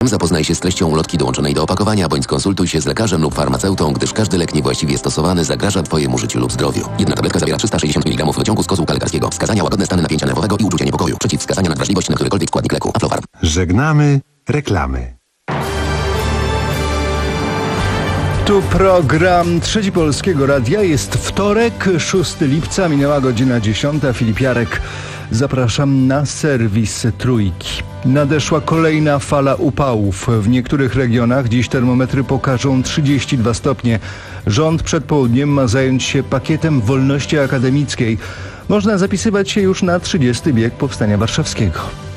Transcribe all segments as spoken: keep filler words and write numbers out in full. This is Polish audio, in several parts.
Zapoznaj się z treścią ulotki dołączonej do opakowania, bądź skonsultuj się z lekarzem lub farmaceutą, gdyż każdy lek niewłaściwie stosowany zagraża Twojemu życiu lub zdrowiu. Jedna tabletka zawiera trzysta sześćdziesiąt miligramów wyciągu z kozłka lekarskiego. Wskazania: łagodne stany napięcia nerwowego i uczucie niepokoju. Przeciwwskazania: nadwrażliwość na którykolwiek składnik leku. Aflofarm. Żegnamy reklamy. Tu program Trzeci Polskiego Radia. Jest wtorek, szóstego lipca, minęła godzina dziesiąta. Filip Jarek. Zapraszam na serwis Trójki. Nadeszła kolejna fala upałów. W niektórych regionach dziś termometry pokażą trzydzieści dwa stopnie. Rząd przed południem ma zająć się pakietem wolności akademickiej. Można zapisywać się już na trzydziesty bieg Powstania Warszawskiego.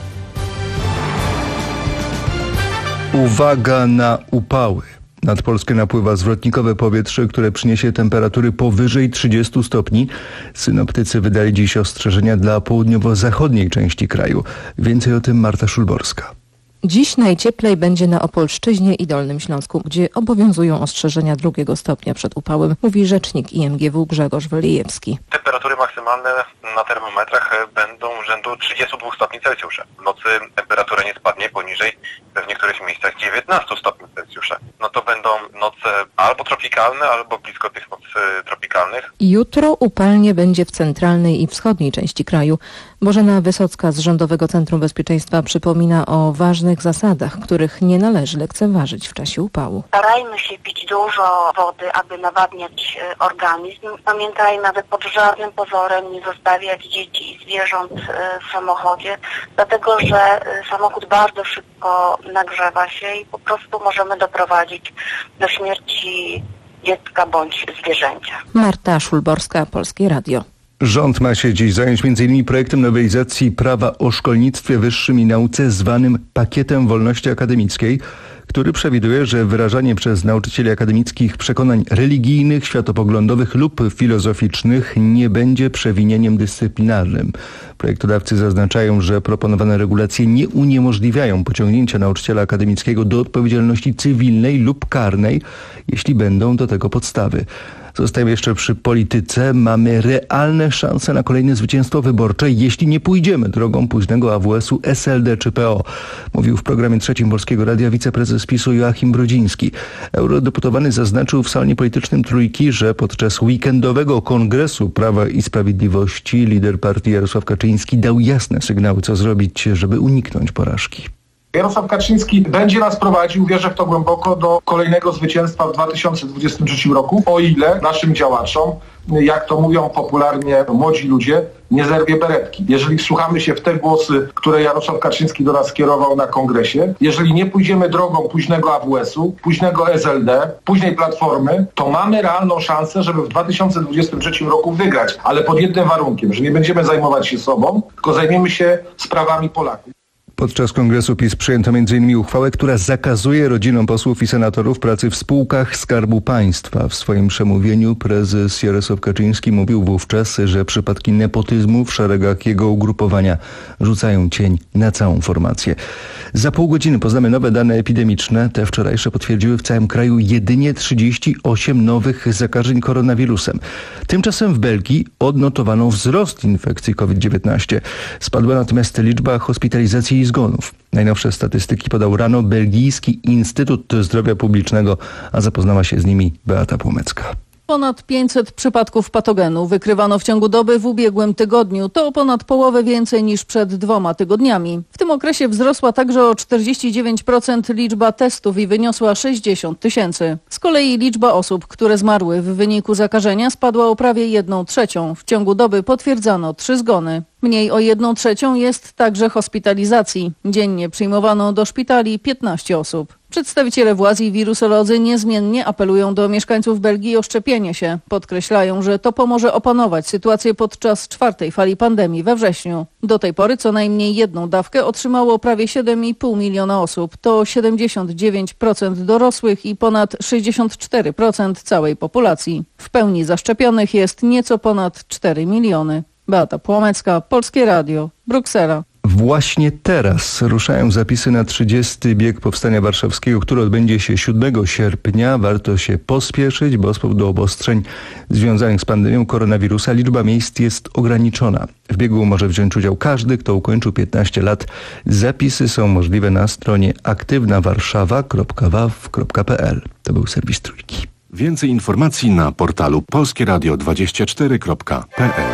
Uwaga na upały. Nad Polskę napływa zwrotnikowe powietrze, które przyniesie temperatury powyżej trzydziestu stopni. Synoptycy wydali dziś ostrzeżenia dla południowo-zachodniej części kraju. Więcej o tym Marta Szulborska. Dziś najcieplej będzie na Opolszczyźnie i Dolnym Śląsku, gdzie obowiązują ostrzeżenia drugiego stopnia przed upałem, mówi rzecznik I M G W Grzegorz Walejewski. Temperatury maksymalne na termometrach będą rzędu trzydziestu dwóch stopni Celsjusza. W nocy temperatura nie spadnie poniżej w niektórych miejscach dziewiętnastu stopni Celsjusza. No to będą noce albo tropikalne, albo blisko tych nocy tropikalnych. Jutro upalnie będzie w centralnej i wschodniej części kraju. Bożena Wysocka z Rządowego Centrum Bezpieczeństwa przypomina o ważnych zasadach, których nie należy lekceważyć w czasie upału. Starajmy się pić dużo wody, aby nawadniać organizm. Pamiętajmy, aby pod żadnym pozorem nie zostawiać dzieci i zwierząt w samochodzie, dlatego że samochód bardzo szybko nagrzewa się i po prostu możemy doprowadzić do śmierci dziecka bądź zwierzęcia. Marta Szulborska, Polskie Radio. Rząd ma się dziś zająć między innymi projektem nowelizacji prawa o szkolnictwie wyższym i nauce zwanym Pakietem Wolności Akademickiej, który przewiduje, że wyrażanie przez nauczycieli akademickich przekonań religijnych, światopoglądowych lub filozoficznych nie będzie przewinieniem dyscyplinarnym. Projektodawcy zaznaczają, że proponowane regulacje nie uniemożliwiają pociągnięcia nauczyciela akademickiego do odpowiedzialności cywilnej lub karnej, jeśli będą do tego podstawy. Zostajemy jeszcze przy polityce. Mamy realne szanse na kolejne zwycięstwo wyborcze, jeśli nie pójdziemy drogą późnego A W S-u, S L D czy P O. Mówił w programie Trzecim Polskiego Radia wiceprezes PiS-u Joachim Brodziński. Eurodeputowany zaznaczył w salonie politycznym Trójki, że podczas weekendowego kongresu Prawa i Sprawiedliwości lider partii Jarosław Kaczyński dał jasne sygnały, co zrobić, żeby uniknąć porażki. Jarosław Kaczyński będzie nas prowadził, wierzę w to głęboko, do kolejnego zwycięstwa w dwa tysiące dwudziestym trzecim roku, o ile naszym działaczom, jak to mówią popularnie młodzi ludzie, nie zerwie beretki. Jeżeli wsłuchamy się w te głosy, które Jarosław Kaczyński do nas skierował na kongresie, jeżeli nie pójdziemy drogą późnego A W S-u, późnego S L D, późnej Platformy, to mamy realną szansę, żeby w dwa tysiące dwudziestym trzecim roku wygrać, ale pod jednym warunkiem, że nie będziemy zajmować się sobą, tylko zajmiemy się sprawami Polaków. Podczas kongresu PiS przyjęto między innymi uchwałę, która zakazuje rodzinom posłów i senatorów pracy w spółkach Skarbu Państwa. W swoim przemówieniu prezes Jarosław Kaczyński mówił wówczas, że przypadki nepotyzmu w szeregach jego ugrupowania rzucają cień na całą formację. Za pół godziny poznamy nowe dane epidemiczne. Te wczorajsze potwierdziły w całym kraju jedynie trzydzieści osiem nowych zakażeń koronawirusem. Tymczasem w Belgii odnotowano wzrost infekcji COVID dziewiętnaście. Spadła natomiast liczba hospitalizacji i zgonów. Najnowsze statystyki podał rano Belgijski Instytut Zdrowia Publicznego, a zapoznała się z nimi Beata Płomecka. Ponad pięćset przypadków patogenu wykrywano w ciągu doby w ubiegłym tygodniu. To o ponad połowę więcej niż przed dwoma tygodniami. W tym okresie wzrosła także o czterdzieści dziewięć procent liczba testów i wyniosła sześćdziesiąt tysięcy. Z kolei liczba osób, które zmarły w wyniku zakażenia spadła o prawie jedną trzecią. W ciągu doby potwierdzano trzy zgony. Mniej o jedną trzecią jest także hospitalizacji. Dziennie przyjmowano do szpitali piętnaście osób. Przedstawiciele władz i wirusolodzy niezmiennie apelują do mieszkańców Belgii o szczepienie się. Podkreślają, że to pomoże opanować sytuację podczas czwartej fali pandemii we wrześniu. Do tej pory co najmniej jedną dawkę otrzymało prawie siedem i pół miliona osób. To siedemdziesiąt dziewięć procent dorosłych i ponad sześćdziesiąt cztery procent całej populacji. W pełni zaszczepionych jest nieco ponad cztery miliony. Beata Płomecka, Polskie Radio, Bruksela. Właśnie teraz ruszają zapisy na trzydziesty bieg Powstania Warszawskiego, który odbędzie się siódmego sierpnia. Warto się pospieszyć, bo z powodu obostrzeń związanych z pandemią koronawirusa liczba miejsc jest ograniczona. W biegu może wziąć udział każdy, kto ukończył piętnaście lat. Zapisy są możliwe na stronie aktywna warszawa kropka w a w kropka p l. To był serwis Trójki. Więcej informacji na portalu polskie radio dwadzieścia cztery kropka p l.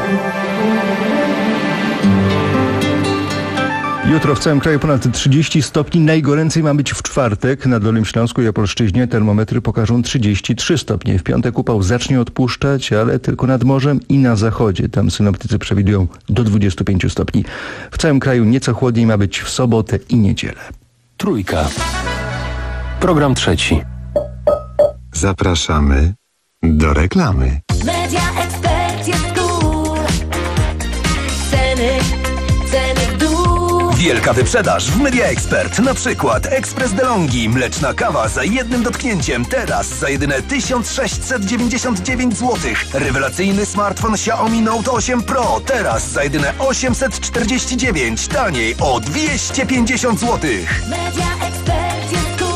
Jutro w całym kraju ponad trzydzieści stopni. Najgoręcej ma być w czwartek. Na Dolnym Śląsku i Opolszczyźnie termometry pokażą trzydzieści trzy stopnie. W piątek upał zacznie odpuszczać, ale tylko nad morzem i na zachodzie. Tam synoptycy przewidują do dwudziestu pięciu stopni. W całym kraju nieco chłodniej ma być w sobotę i niedzielę. Trójka. Program trzeci. Zapraszamy do reklamy. Media Expert jest cool. Ceny, ceny w dół. Wielka wyprzedaż w Media Expert. Na przykład ekspres DeLonghi, mleczna kawa za jednym dotknięciem. Teraz za jedyne tysiąc sześćset dziewięćdziesiąt dziewięć złotych. Rewelacyjny smartfon Xiaomi Note osiem Pro. Teraz za jedyne osiemset czterdzieści dziewięć. Taniej o dwieście pięćdziesiąt złotych. Media Expert jest cool.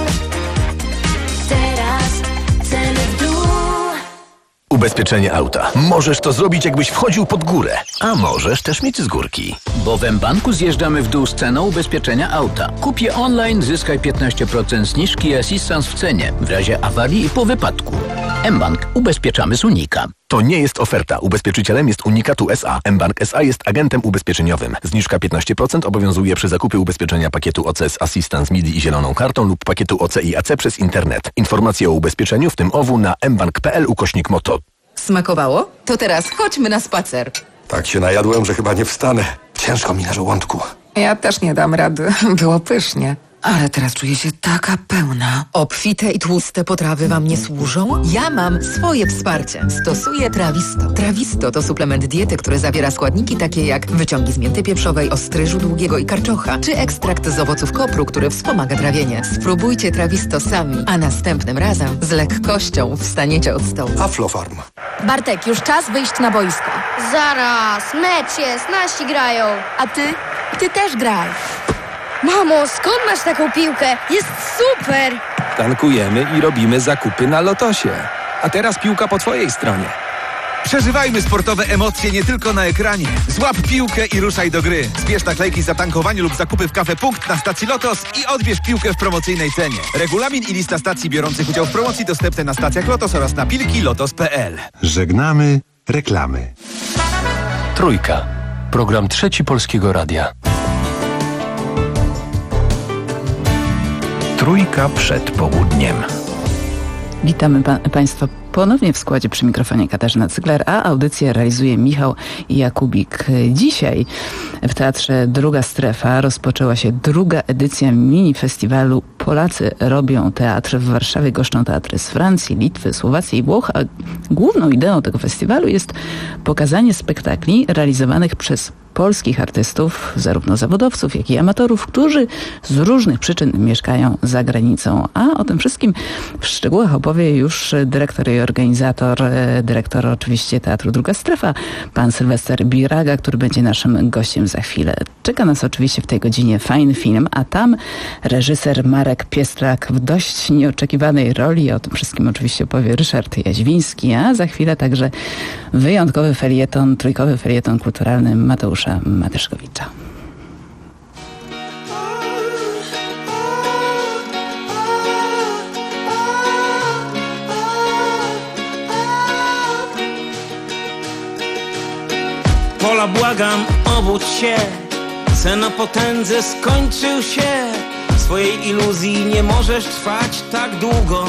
Teraz ceny w dół. Ubezpieczenie auta. Możesz to zrobić, jakbyś wchodził pod górę, a możesz też mieć z górki. Bo w mBanku zjeżdżamy w dół z ceną ubezpieczenia auta. Kup je online, zyskaj piętnaście procent zniżki i asystans w cenie w razie awarii i po wypadku. mBank. Ubezpieczamy z Unika. To nie jest oferta. Ubezpieczycielem jest Unikatu S A. mBank S A jest agentem ubezpieczeniowym. Zniżka piętnaście procent obowiązuje przy zakupie ubezpieczenia pakietu O C S Assistance M I D I i zieloną kartą lub pakietu O C I A C przez internet. Informacje o ubezpieczeniu, w tym O W, na mbank kropka p l ukośnik moto. Smakowało? To teraz chodźmy na spacer. Tak się najadłem, że chyba nie wstanę. Ciężko mi na żołądku. Ja też nie dam rady. Było pysznie. Ale teraz czuję się taka pełna. Obfite i tłuste potrawy wam nie służą? Ja mam swoje wsparcie. Stosuję Trawisto. Trawisto to suplement diety, który zawiera składniki takie jak wyciągi z mięty pieprzowej, ostryżu długiego i karczocza, czy ekstrakt z owoców kopru, który wspomaga trawienie. Spróbujcie Trawisto sami, a następnym razem z lekkością wstaniecie od stołu. Aflofarm. Bartek, już czas wyjść na boisko. Zaraz, mecz jest, nasi grają. A ty? Ty też graj. Mamo, skąd masz taką piłkę? Jest super! Tankujemy i robimy zakupy na Lotosie. A teraz piłka po twojej stronie. Przeżywajmy sportowe emocje nie tylko na ekranie. Złap piłkę i ruszaj do gry. Zbierz naklejki za tankowanie lub zakupy w Cafe Punkt na stacji Lotos i odbierz piłkę w promocyjnej cenie. Regulamin i lista stacji biorących udział w promocji dostępne na stacjach Lotos oraz na pilki lotos kropka p l. Żegnamy reklamy. Trójka. Program trzeci Polskiego Radia. Trójka przed południem. Witamy pa- Państwa ponownie w składzie przy mikrofonie Katarzyna Cygler, a audycję realizuje Michał Jakubik. Dzisiaj w Teatrze Druga Strefa rozpoczęła się druga edycja mini-festiwalu Polacy robią teatr. W Warszawie goszczą teatry z Francji, Litwy, Słowacji i Włoch, a główną ideą tego festiwalu jest pokazanie spektakli realizowanych przez polskich artystów, zarówno zawodowców, jak i amatorów, którzy z różnych przyczyn mieszkają za granicą. A o tym wszystkim w szczegółach opowie już dyrektor i organizator, dyrektor oczywiście Teatru Druga Strefa, pan Sylwester Biraga, który będzie naszym gościem za chwilę. Czeka nas oczywiście w tej godzinie fajny film, a tam reżyser Marek Piestrak w dość nieoczekiwanej roli. O tym wszystkim oczywiście opowie Ryszard Jaźwiński, a za chwilę także wyjątkowy felieton, trójkowy felieton kulturalny Mateusza Matyszkowicza. Pola, błagam, obudź się. Sen o potędze skończył się. W swojej iluzji nie możesz trwać tak długo.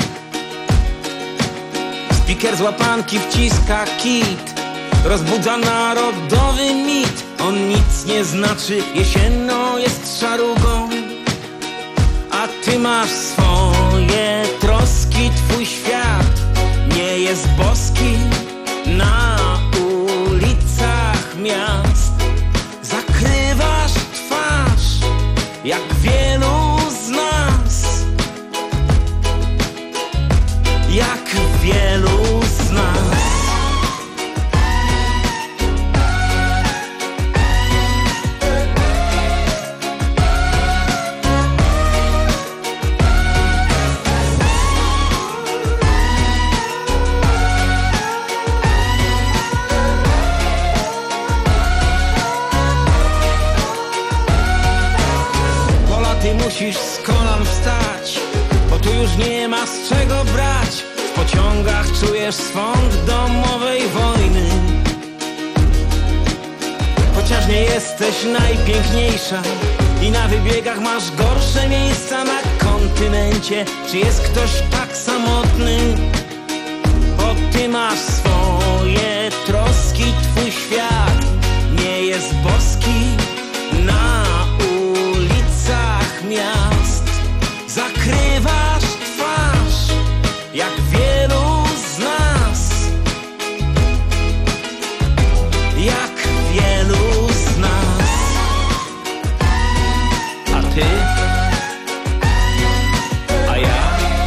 Spiker z łapanki wciska kit. Rozbudza narodowy mit. On nic nie znaczy, jesienno jest szarugą. A ty masz swoje troski, twój świat nie jest boski. Na ulicach miast zakrywasz twarz, jak wielu z nas. Jak wielu z nas. już nie ma z czego brać. W pociągach czujesz swąd domowej wojny. Chociaż nie jesteś najpiękniejsza i na wybiegach masz gorsze miejsca na kontynencie, czy jest ktoś tak samotny? Bo ty masz swoje troski, twój świat nie jest boski. Na ulicach miast zakrywasz twarz, jak wielu z nas, jak wielu z nas. A ty? A ja?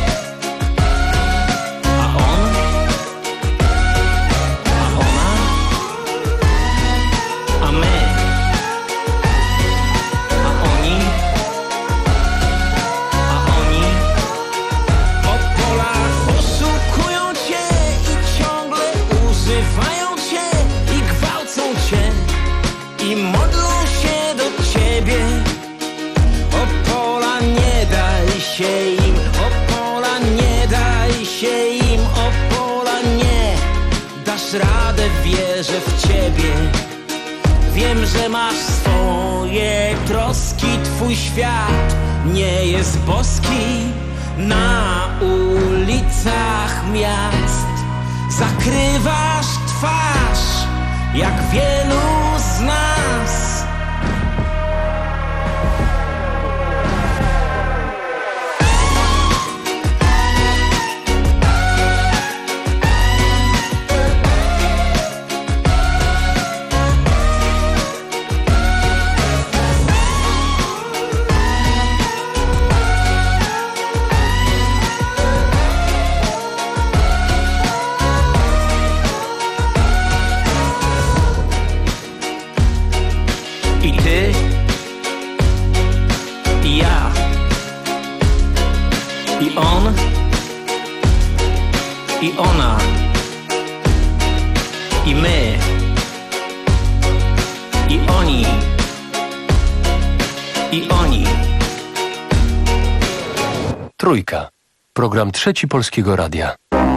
A on? A ona? A my? A oni? A oni? Po polach oszukują cię i ciągle używają cię i gwałcą cię i modlą się do ciebie. Opola, nie daj się im, Opola, nie daj się im, Opola, nie dasz radę, wierzę w ciebie. Wiem, że masz swoje troski, twój świat nie jest boski. Na ulicach miast zakrywasz twarz, jak wielu z nas. I ty, i ja, i on, i ona, i my, i oni, i oni. Trójka. Program Trzeci Polskiego Radia.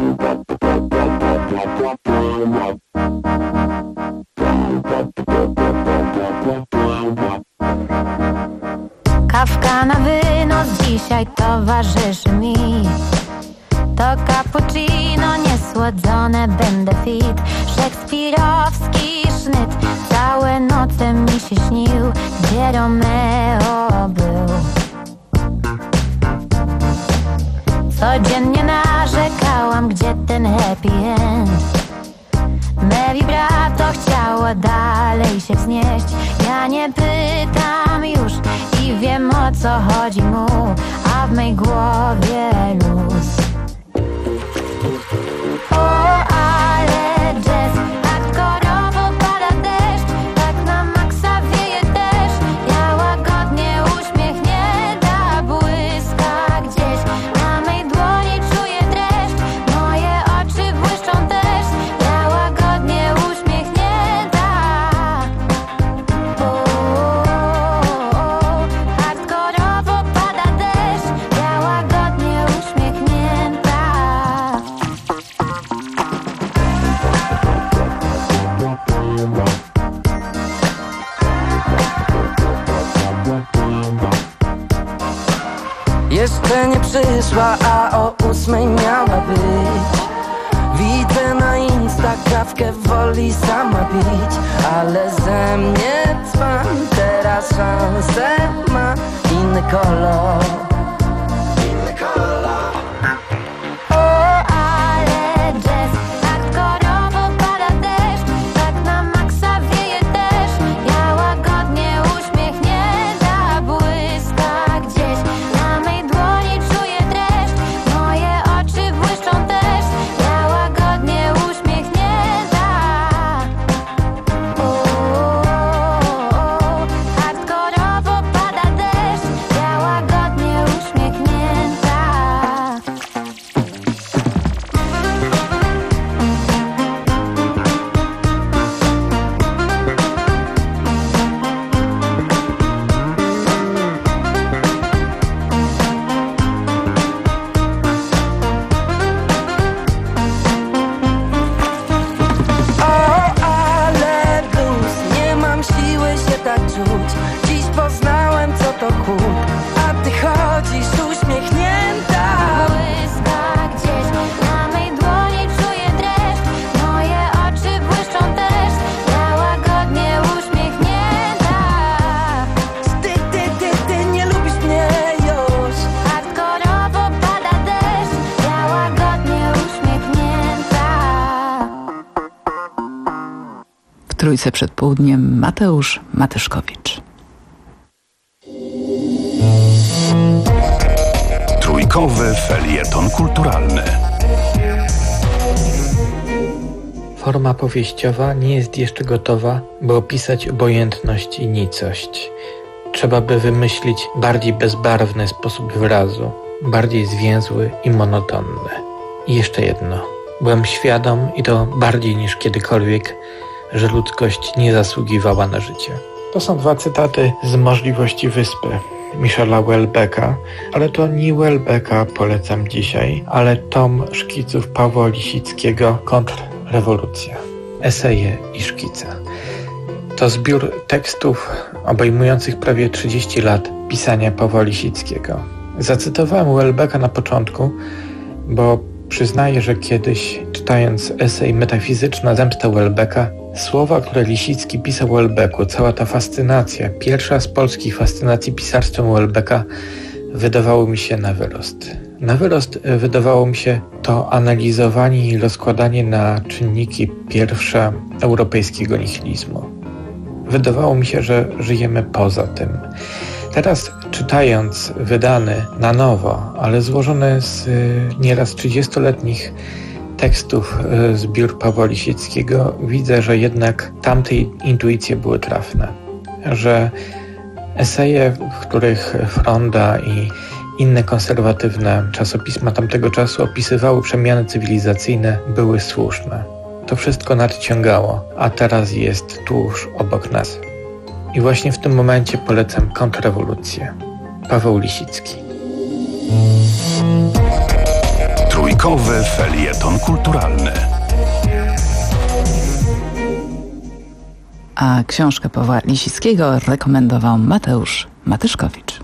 Kawka na wynos dzisiaj towarzyszy mi. To cappuccino niesłodzone, będę fit. Szekspirowski sznyt całe noce mi się śnił, gdzie Romeo był. Codziennie narzekałam, gdzie ten happy end. Me vibrato chciało dalej się wznieść. Ja nie pytam już i wiem, o co chodzi mu, a w mej głowie luz. O, ale jazz, hardkorowo pada deszcz, tak na maksa wieje też. Ja łagodnie uśmiechnięta błyska gdzieś. Na mej dłoni czuję dreszcz, moje oczy błyszczą też. Ja łagodnie uśmiechnięta. O, hardkorowo pada deszcz, ja łagodnie uśmiechnięta. Jeszcze nie przyszła, a o ósmej miała być. Widzę na Insta kawkę woli sama pić, ale ze mnie cwan, teraz szansę ma inny kolor. Inny kolor. O, ale jazz, hardkorowo pada deszcz, tak na maksa wieje też. Ja łagodnie uśmiechnięta błyska gdzieś. Na mej dłoni czuję dreszcz, moje oczy błyszczą też. Ja łagodnie uśmiechnięta. O, hardkorowo pada deszcz, ja łagodnie Trójce przed południem Mateusz Matyszkowicz. Trójkowy felieton kulturalny. Forma powieściowa nie jest jeszcze gotowa, by opisać obojętność i nicość. Trzeba by wymyślić bardziej bezbarwny sposób wyrazu, bardziej zwięzły i monotonny. I jeszcze jedno. Byłem świadom, i to bardziej niż kiedykolwiek, że ludzkość nie zasługiwała na życie. To są dwa cytaty z Możliwości Wyspy Michela Houellebecqa, ale to nie Houellebecqa polecam dzisiaj, ale tom szkiców Pawła Lisickiego Kontrrewolucja. Eseje i szkice. To zbiór tekstów obejmujących prawie trzydzieści lat pisania Pawła Lisickiego. Zacytowałem Houellebecqa na początku, bo przyznaję, że kiedyś, czytając esej Metafizyczna zemsta Houellebecqa, słowa, które Lisicki pisał o Houellebecqu, cała ta fascynacja, pierwsza z polskich fascynacji pisarstwem Houellebecqa, wydawało mi się na wyrost. Na wyrost wydawało mi się to analizowanie i rozkładanie na czynniki pierwsze europejskiego nihilizmu. Wydawało mi się, że żyjemy poza tym. Teraz czytając wydany na nowo, ale złożony z nieraz trzydziestoletnich tekstów zbiór Pawła Lisickiego, widzę, że jednak tamte intuicje były trafne. Że eseje, w których Fronda i inne konserwatywne czasopisma tamtego czasu opisywały przemiany cywilizacyjne, były słuszne. To wszystko nadciągało, a teraz jest tuż obok nas. I właśnie w tym momencie polecam Kontrrewolucję. Paweł Lisicki. Trójkowy felieton kulturalny. A książkę Pawła Lisickiego rekomendował Mateusz Matyszkowicz.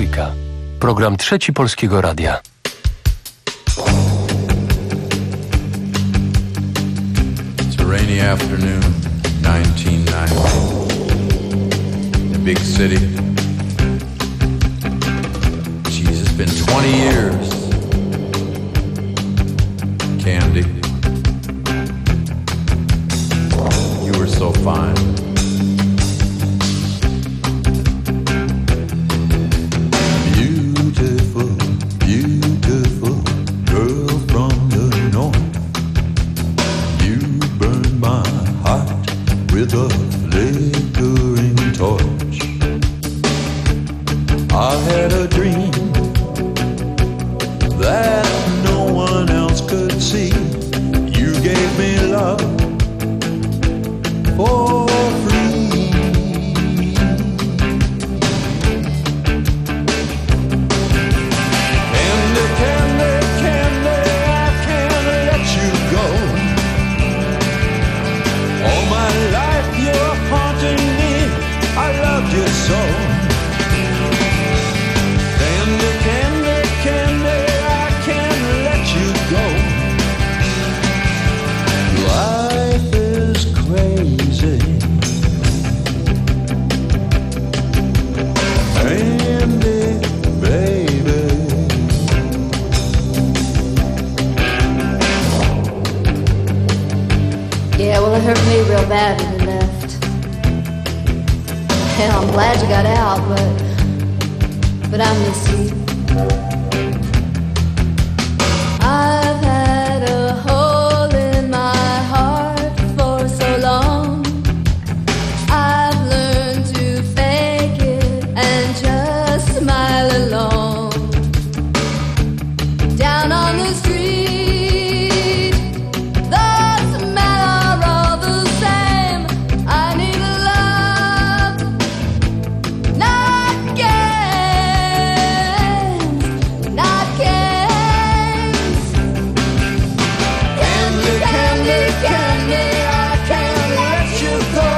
Trójka. Program Trzeci Polskiego Radia. It's a rainy afternoon, nineteen ninety. In a big city. Jeez, it's been twenty years. Candy, you were so fine. Beautiful, beautiful girl from the north. You burned my heart with a flickering torch. I had a dream that no one else could see. You gave me love for free. Candy, candy, candy, I can't let you go. All my life you're haunting me, I love you so. Candy, candy, candy, I can't let you go. Life is crazy. Candy, baby. Yeah, well, it hurt me real bad when you left. Hell, I'm glad you got out, but but I miss you. I've had a hole in my heart for so long. I've learned to fake it and just smile along. Down on the street, the smell are all the same. I need love, not games, not games. Candy, candy, candy, I can't let you go.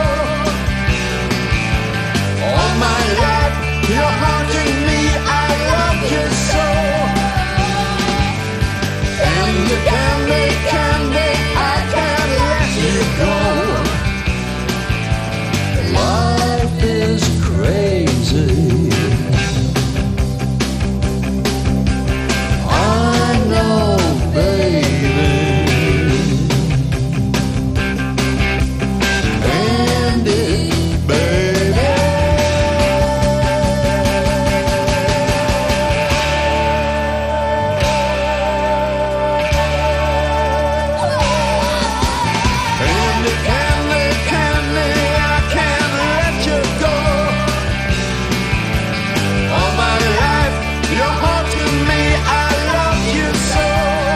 All my life you're haunting me, I love you so. Candy, candy, candy, I can't let you go. Life is crazy. I know, baby. Candy, baby. Candy, candy, candy, I can't let you go. All my life you're haunting me, I love you so.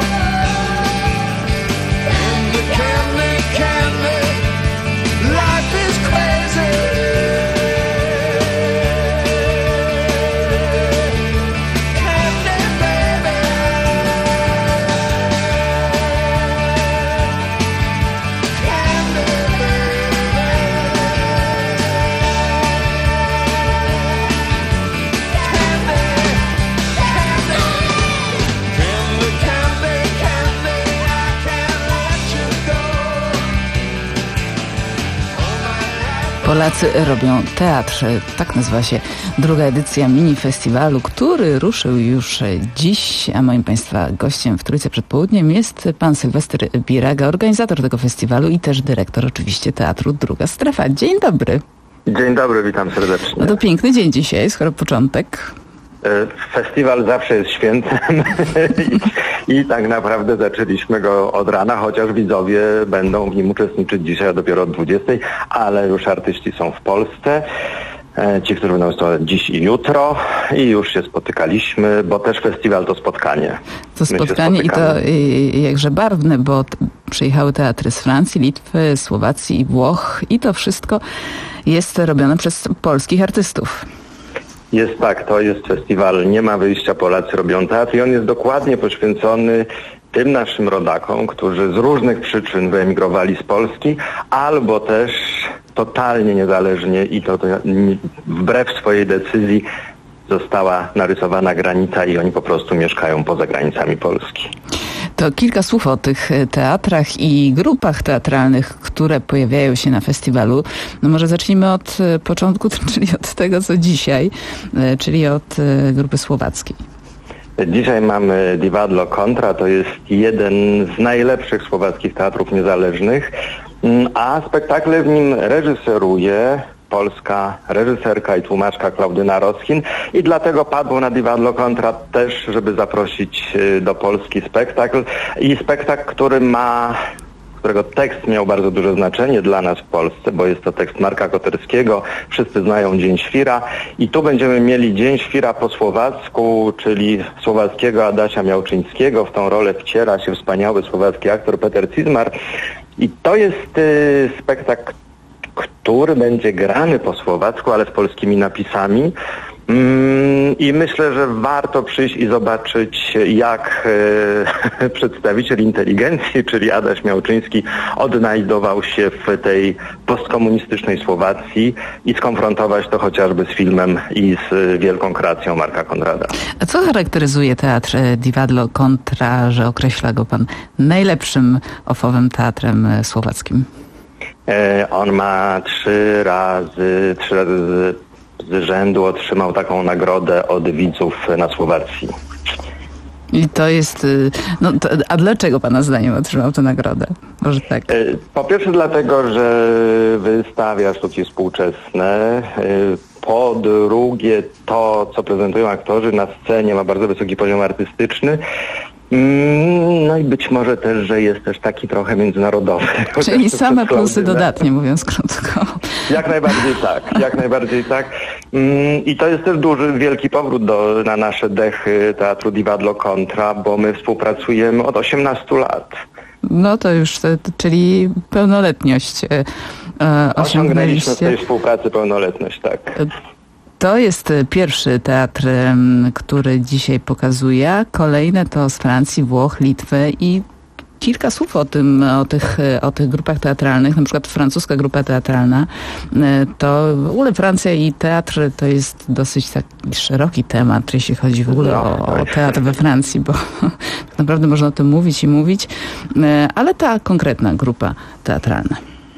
Candy, candy, candy, life is crazy. Candy, baby. Polacy robią teatr. Tak nazywa się druga edycja mini festiwalu, który ruszył już dziś, a moim Państwa gościem w Trójce przed południem jest pan Sylwester Biraga, organizator tego festiwalu i też dyrektor oczywiście teatru Druga Strefa. Dzień dobry. Dzień dobry, witam serdecznie. No to piękny dzień dzisiaj, skoro początek. Festiwal zawsze jest świętem I, i tak naprawdę zaczęliśmy go od rana, chociaż widzowie będą w nim uczestniczyć dzisiaj, a dopiero od dwudziestej, ale już artyści są w Polsce. Ci, którzy będą to dziś i jutro i już się spotykaliśmy, bo też festiwal to spotkanie. To spotkanie i to i, jakże barwne, bo t- przyjechały teatry z Francji, Litwy, Słowacji i Włoch i to wszystko jest robione przez polskich artystów. Jest tak, to jest festiwal Nie ma wyjścia, Polacy robią teatr i on jest dokładnie poświęcony tym naszym rodakom, którzy z różnych przyczyn wyemigrowali z Polski, albo też totalnie niezależnie i to, to wbrew swojej decyzji została narysowana granica i oni po prostu mieszkają poza granicami Polski. To kilka słów o tych teatrach i grupach teatralnych, które pojawiają się na festiwalu. No może zacznijmy od początku, czyli od tego, co dzisiaj, czyli od grupy słowackiej. Dzisiaj mamy Divadlo Kontra, to jest jeden z najlepszych słowackich teatrów niezależnych, a spektakle w nim reżyseruje polska reżyserka i tłumaczka Klaudyna Roschin i dlatego padło na Divadlo Kontra też, żeby zaprosić do Polski spektakl i spektakl, który ma, którego tekst miał bardzo duże znaczenie dla nas w Polsce, bo jest to tekst Marka Koterskiego, wszyscy znają Dzień Świra i tu będziemy mieli Dzień Świra po słowacku, czyli słowackiego Adasia Miałczyńskiego. W tą rolę wciela się wspaniały słowacki aktor Peter Cizmar i to jest y, spektakl, który będzie grany po słowacku, ale z polskimi napisami. Mm, I myślę, że warto przyjść i zobaczyć, jak e, przedstawiciel inteligencji, czyli Adaś Miałczyński, odnajdował się w tej postkomunistycznej Słowacji i skonfrontować to chociażby z filmem i z wielką kreacją Marka Konrada. A co charakteryzuje teatr Divadlo Kontra, że określa go pan najlepszym ofowym teatrem słowackim? E, on ma trzy razy, trzy razy z, z rzędu otrzymał taką nagrodę od widzów na Słowacji. I to jest... No, to, a dlaczego pana zdaniem otrzymał tę nagrodę? Może tak? E, po pierwsze dlatego, że wystawia sztuki współczesne. E, po drugie to, co prezentują aktorzy na scenie, ma bardzo wysoki poziom artystyczny. No i być może też, że jest też taki trochę międzynarodowy. Czyli same plusy dodatnie, mówiąc krótko. Jak najbardziej tak, jak najbardziej tak. I to jest też duży, wielki powrót do, na nasze dechy Teatru Divadlo Kontra, bo my współpracujemy od osiemnastu lat. No to już, czyli pełnoletność e, osiągnęliście. Osiągnęliśmy w tej współpracy pełnoletność, tak. To jest pierwszy teatr, który dzisiaj pokazuje. Kolejne to z Francji, Włoch, Litwy i kilka słów o tym, o tych, o tych grupach teatralnych. Na przykład francuska grupa teatralna. To w ogóle Francja i teatr to jest dosyć taki szeroki temat, jeśli chodzi w ogóle o, o teatr we Francji, bo tak naprawdę można o tym mówić i mówić. Ale ta konkretna grupa teatralna.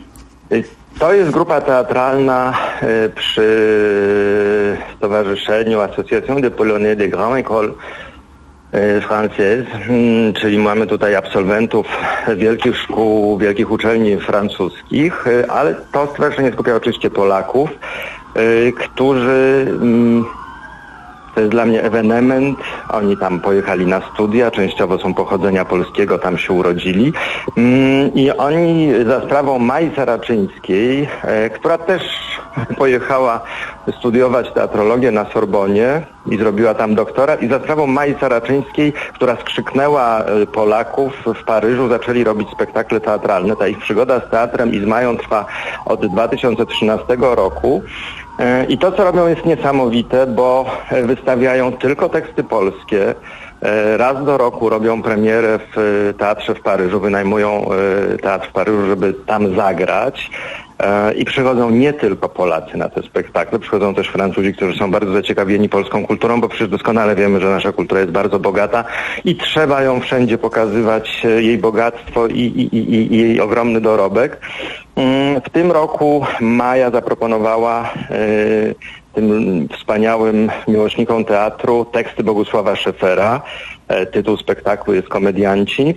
To jest grupa teatralna y, przy stowarzyszeniu Association de Polonais des Grandes Écoles y, Françaises, y, czyli mamy tutaj absolwentów wielkich szkół, wielkich uczelni francuskich, y, ale to stowarzyszenie skupia oczywiście Polaków, y, którzy... Y, To jest dla mnie ewenement. Oni tam pojechali na studia, częściowo są pochodzenia polskiego, tam się urodzili. I oni za sprawą Mai Saraczyńskiej, która też pojechała studiować teatrologię na Sorbonie i zrobiła tam doktorat, i za sprawą Mai Saraczyńskiej, która skrzyknęła Polaków w Paryżu, zaczęli robić spektakle teatralne. Ta ich przygoda z teatrem i z Mają trwa od dwa tysiące trzynastego roku. I to, co robią, jest niesamowite, bo wystawiają tylko teksty polskie. Raz do roku robią premierę w teatrze w Paryżu, wynajmują teatr w Paryżu, żeby tam zagrać. I przychodzą nie tylko Polacy na te spektakle, przychodzą też Francuzi, którzy są bardzo zaciekawieni polską kulturą, bo przecież doskonale wiemy, że nasza kultura jest bardzo bogata i trzeba ją wszędzie pokazywać, jej bogactwo i, i, i, i jej ogromny dorobek. W tym roku Maja zaproponowała y, tym wspaniałym miłośnikom teatru teksty Bogusława Szefera. E, tytuł spektaklu jest Komedianci.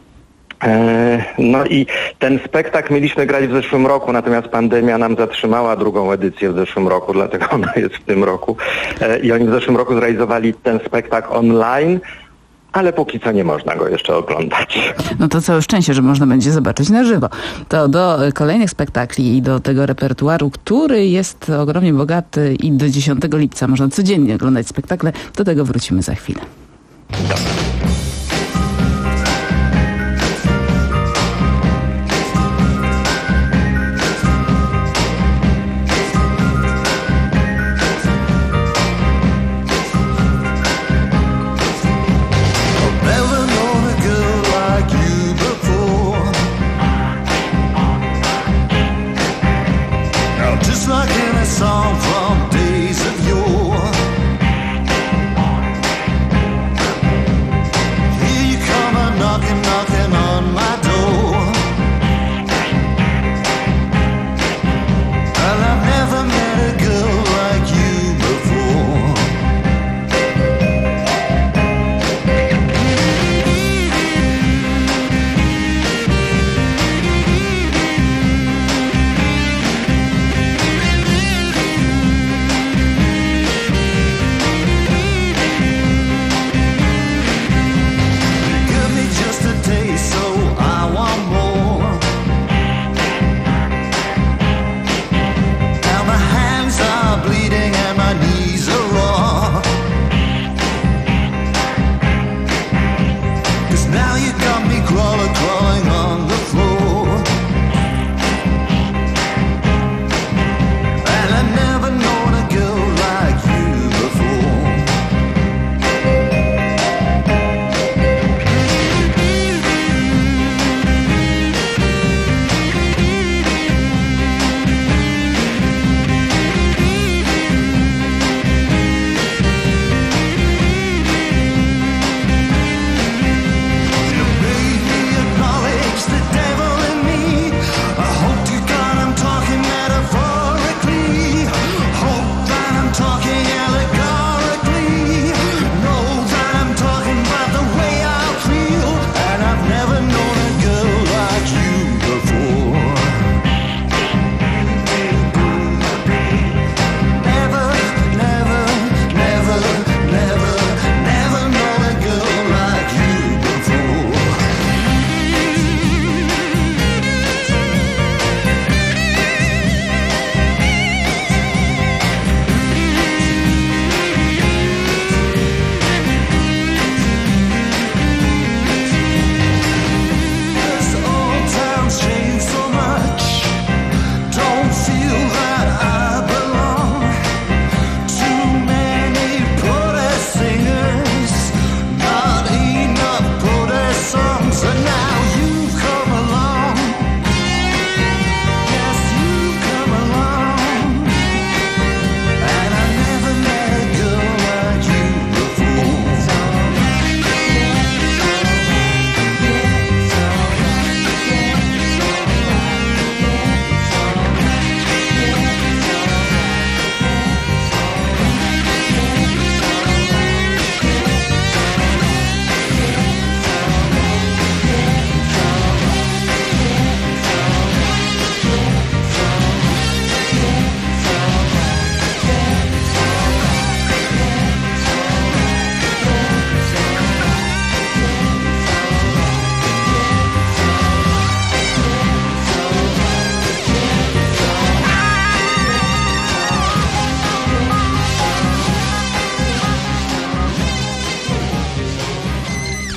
No i ten spektakl mieliśmy grać w zeszłym roku, natomiast pandemia nam zatrzymała drugą edycję w zeszłym roku, dlatego ona jest w tym roku. I oni w zeszłym roku zrealizowali ten spektakl online, ale póki co nie można go jeszcze oglądać. No to całe szczęście, że można będzie zobaczyć na żywo. To do kolejnych spektakli i do tego repertuaru, który jest ogromnie bogaty i do dziesiątego lipca można codziennie oglądać spektakle, do tego wrócimy za chwilę. Dobra. Just like in a song from days of yore,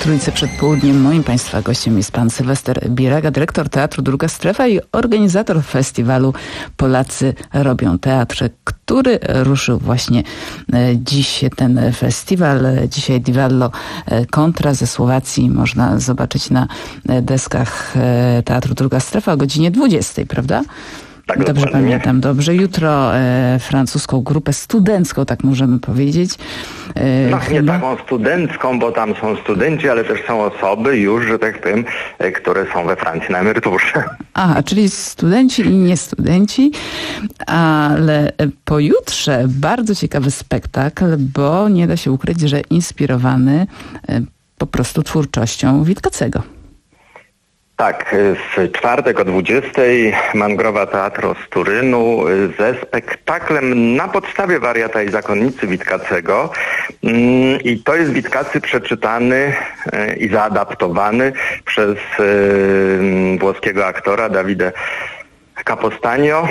Trójce przed południem moim Państwa gościem jest pan Sylwester Bieraga, dyrektor Teatru Druga Strefa i organizator festiwalu Polacy Robią Teatr, który ruszył właśnie dziś ten festiwal. Dzisiaj Di Vallo Kontra ze Słowacji można zobaczyć na deskach Teatru Druga Strefa o godzinie dwudziestej, prawda? Tak, dobrze dokładnie. pamiętam, dobrze. Jutro e, francuską grupę studencką, tak możemy powiedzieć. E, No, chyba... nie taką studencką, bo tam są studenci, ale też są osoby już, że tak powiem, e, które są we Francji na emeryturze. Aha, czyli studenci i nie studenci, ale pojutrze bardzo ciekawy spektakl, bo nie da się ukryć, że inspirowany e, po prostu twórczością Witkacego. Tak, w czwartek o dwudziestej Mangrowa Teatro z Turynu ze spektaklem na podstawie Wariata i Zakonnicy Witkacego. I to jest Witkacy przeczytany i zaadaptowany przez włoskiego aktora Davide Capostagno.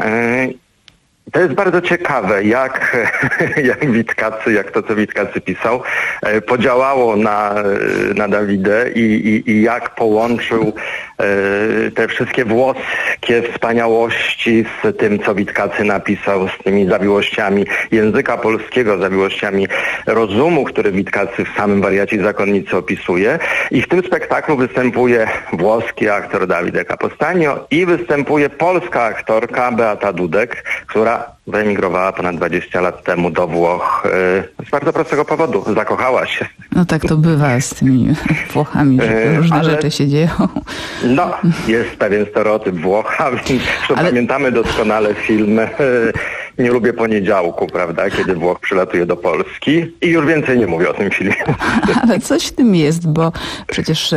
To jest bardzo ciekawe, jak, jak Witkacy, jak to, co Witkacy pisał, podziałało na, na Dawidę i, i, i jak połączył te wszystkie włoskie wspaniałości z tym, co Witkacy napisał, z tymi zawiłościami języka polskiego, zawiłościami rozumu, który Witkacy w samym Wariacie i Zakonnicy opisuje. I w tym spektaklu występuje włoski aktor Davide Capostagno i występuje polska aktorka Beata Dudek, która wyemigrowała ponad dwadzieścia lat temu do Włoch z bardzo prostego powodu. Zakochała się. No tak to bywa z tymi Włochami, że różne Ale, rzeczy się dzieją. No, jest pewien stereotyp Włocha, więc Ale... pamiętamy doskonale film Nie lubię poniedziałku, prawda, kiedy Włoch przylatuje do Polski i już więcej nie mówię o tym filmie. Ale coś w tym jest, bo przecież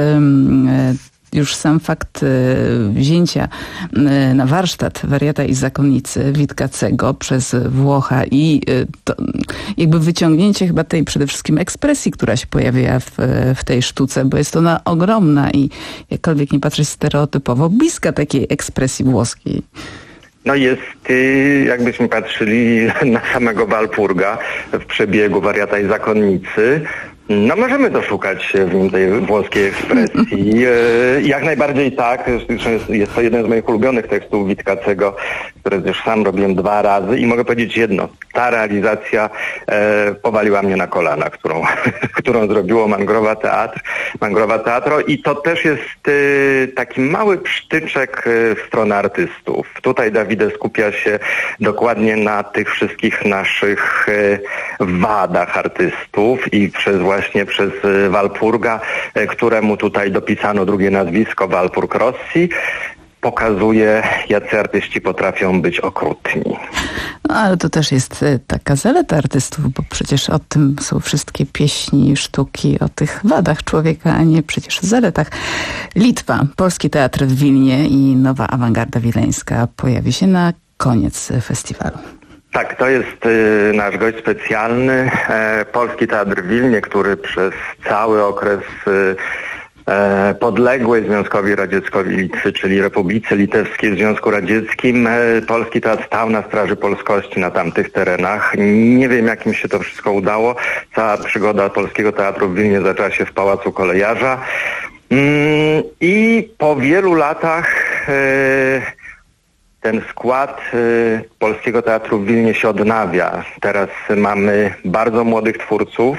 już sam fakt wzięcia na warsztat Wariata i Zakonnicy Witkacego przez Włocha i to jakby wyciągnięcie chyba tej przede wszystkim ekspresji, która się pojawia w, w tej sztuce, bo jest ona ogromna i jakkolwiek nie patrzeć stereotypowo, bliska takiej ekspresji włoskiej. No jest, jakbyśmy patrzyli na samego Walpurga w przebiegu Wariata i Zakonnicy, no możemy doszukać w nim tej włoskiej ekspresji. Jak najbardziej tak. Jest to jeden z moich ulubionych tekstów Witkacego, które też sam robiłem dwa razy i mogę powiedzieć jedno. Ta realizacja e, powaliła mnie na kolana, którą, którą zrobiło Mangrowa Teatr, Mangrowa Teatro i to też jest e, taki mały przytyczek e, w stronę artystów. Tutaj Davide skupia się dokładnie na tych wszystkich naszych e, wadach artystów i przez właśnie przez Walpurga, e, któremu tutaj dopisano drugie nazwisko Walpurg Rossi, pokazuje, jacy artyści potrafią być okrutni. No ale to też jest taka zaleta artystów, bo przecież o tym są wszystkie pieśni, sztuki, o tych wadach człowieka, a nie przecież zaletach. Litwa, Polski Teatr w Wilnie i Nowa Awangarda Wileńska pojawi się na koniec festiwalu. Tak, to jest y, nasz gość specjalny, e, Polski Teatr w Wilnie, który przez cały okres y, e, podległej Związkowi Radzieckowi Litwy, czyli Republice Litewskiej w Związku Radzieckim, e, Polski Teatr stał na straży polskości na tamtych terenach. Nie wiem, jak im się to wszystko udało. Cała przygoda Polskiego Teatru w Wilnie zaczęła się w Pałacu Kolejarza. Mm, I po wielu latach e, ten skład y, Polskiego Teatru w Wilnie się odnawia. Teraz mamy bardzo młodych twórców,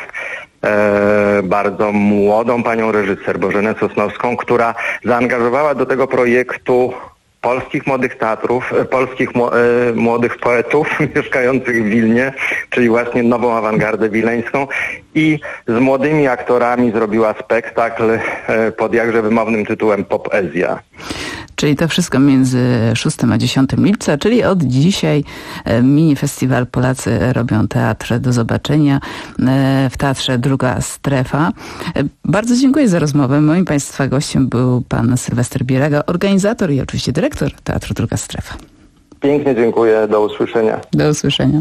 e, bardzo młodą panią reżyser Bożenę Sosnowską, która zaangażowała do tego projektu polskich młodych teatrów, e, polskich e, młodych poetów mieszkających w Wilnie, czyli właśnie Nową Awangardę Wileńską i z młodymi aktorami zrobiła spektakl e, pod jakże wymownym tytułem Popezja. Czyli to wszystko między szóstym a dziesiątym lipca, czyli od dzisiaj mini festiwal Polacy Robią Teatr. Do zobaczenia w Teatrze Druga Strefa. Bardzo dziękuję za rozmowę. Moim Państwa gościem był pan Sylwester Bieraga, organizator i oczywiście dyrektor Teatru Druga Strefa. Pięknie dziękuję. Do usłyszenia. Do usłyszenia.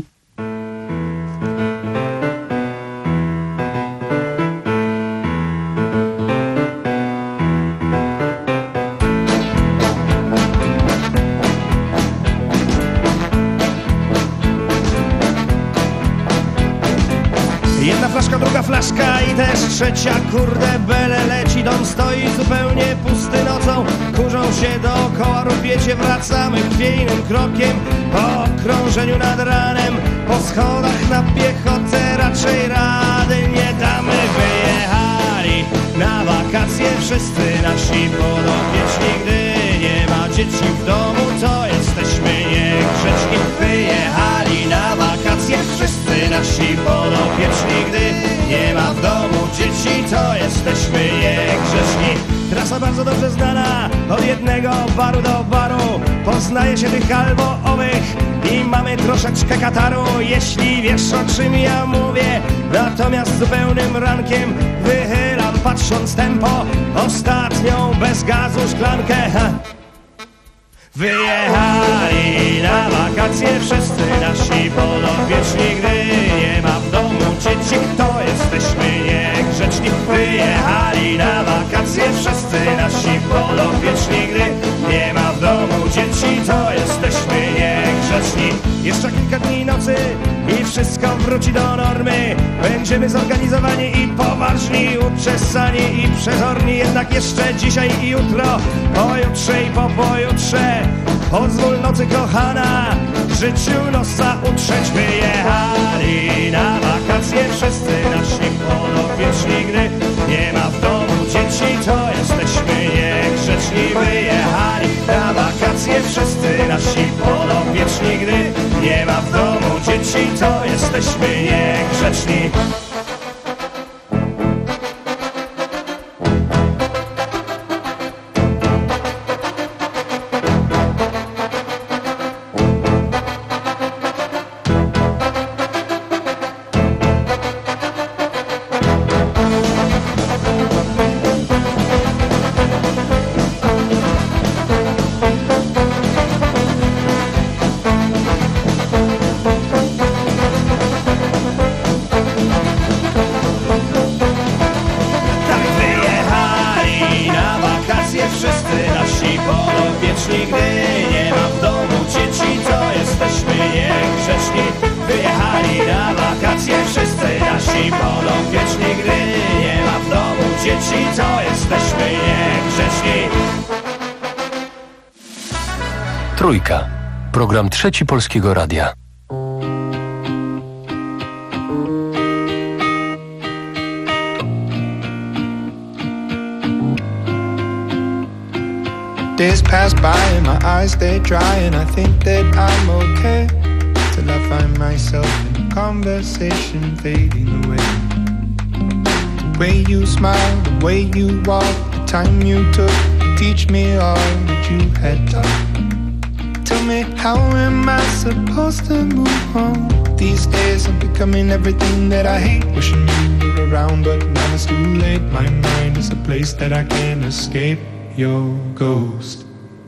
druga flaszka i też trzecia, kurde bele leci. Dom stoi zupełnie pusty nocą, kurzą się dookoła, rupiecie. Wracamy chwiejnym krokiem po okrążeniu nad ranem. Po schodach na piechotę raczej rady nie damy. Wyjechali na wakacje wszyscy nasi podopieczni. Gdy nie ma dzieci w domu, to jesteśmy niegrzeczni. Wyjechali na wakacje wszyscy nasi podopieczni. Gdy nie ma w domu dzieci, to jesteśmy niegrzeczni. Trasa bardzo dobrze znana, od jednego baru do baru. Poznaje się tych albo owych i mamy troszeczkę kataru. Jeśli wiesz, o czym ja mówię, natomiast zupełnym rankiem wychylam, patrząc tempo, ostatnią bez gazu szklankę. Ha. Wyjechali na wakacje wszyscy nasi podopieczni. Gdy nie ma w domu dzieci, to jesteśmy niegrzeczni. Wyjechali na wakacje wszyscy nasi podopieczni. Gdy nie ma w domu dzieci, to jesteśmy niegrzeczni. Jeszcze kilka dni nocy i wszystko wróci do normy. Będziemy zorganizowani i poważni, uczesani i przezorni. Jednak jeszcze dzisiaj i jutro, pojutrze i po pojutrze, pozwól nocy kochana życiu nosa utrzeć. Wyjechali na wakacje wszyscy nasi podopieczni. Gdy nie ma w domu dzieci, to jesteśmy niegrzeczni. Wyjechali na wakacje wszyscy nasi podopieczni. Gdy nie ma w domu dzieci, to jesteśmy niegrzeczni. Trójka. Program Trzeci Polskiego Radia. Days pass by and my eyes stay dry, and I think that I'm okay till I find myself in a conversation fading away. The way you smile, the way you walk, the time you took to teach me all that you had taught. Tell me, how am I supposed to move on? These days I'm becoming everything that I hate. Wishing you were around, but now it's too late. My mind is a place that I can't escape your ghost.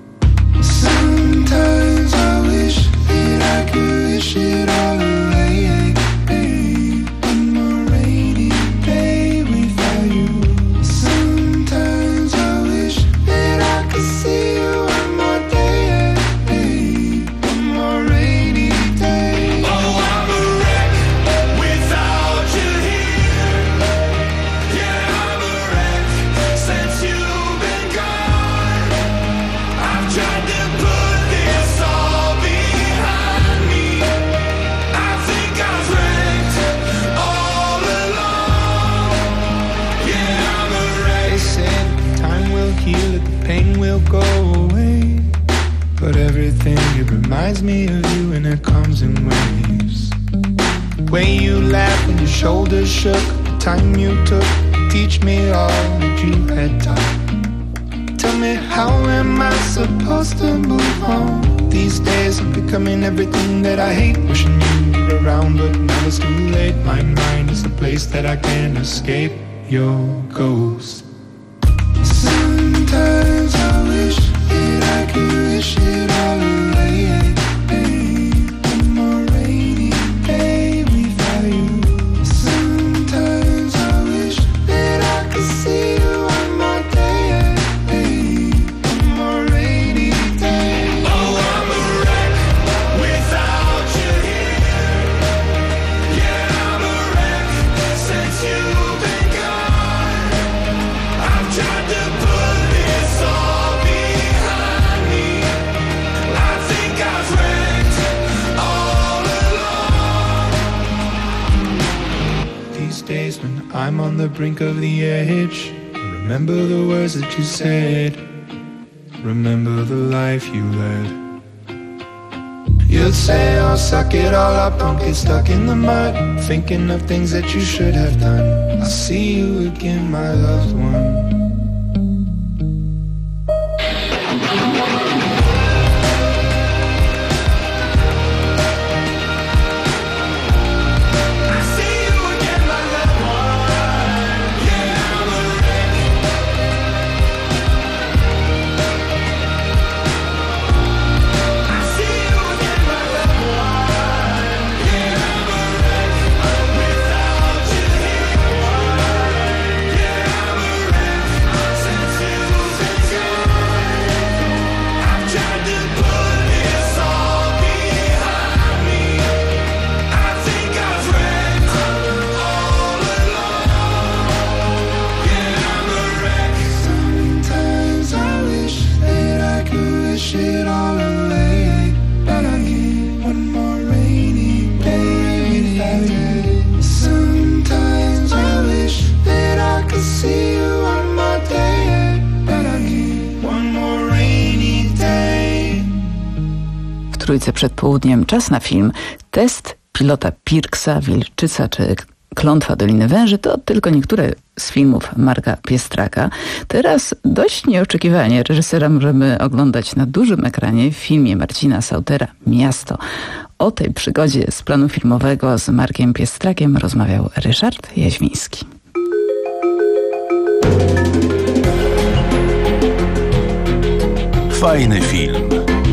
Sometimes I wish that I could wish it all away. One more rainy day without you. Sometimes I wish that I could see you one more day. One more rainy day. Oh, I'm a wreck without you here. Yeah, I'm a wreck since you've been gone. I've tried to put this all behind me. I think I've wrecked all along. Yeah, I'm a wreck. They said time will heal it, the pain will go away. But everything, it reminds me of you, and it comes in waves. The way you laughed when your shoulders shook, the time you took to teach me all that you had taught. Tell me, how am I supposed to move on? These days I'm becoming everything that I hate. Wishing you were around, but now it's too late. My mind is a place that I can't escape your ghost. Sometimes I wish that I could wish it all away. One more rainy day without you. Sometimes I wish that I could see you one more day. One more rainy day. Oh, I'm a wreck without you here. Yeah, I'm a wreck since you I'm on the brink of the edge. Remember the words that you said. Remember the life you led. You'd say, oh, suck it all up, don't get stuck in the mud, thinking of things that you should have done. I'll see you again, my loved one. Trójce przed południem czas na film Test pilota Pirksa, Wilczyca czy Klątwa Doliny Węży to tylko niektóre z filmów Marka Piestraka. Teraz dość nieoczekiwanie reżysera możemy oglądać na dużym ekranie w filmie Marcina Sautera Miasto. O tej przygodzie z planu filmowego z Markiem Piestrakiem rozmawiał Ryszard Jaźwiński. Fajny film.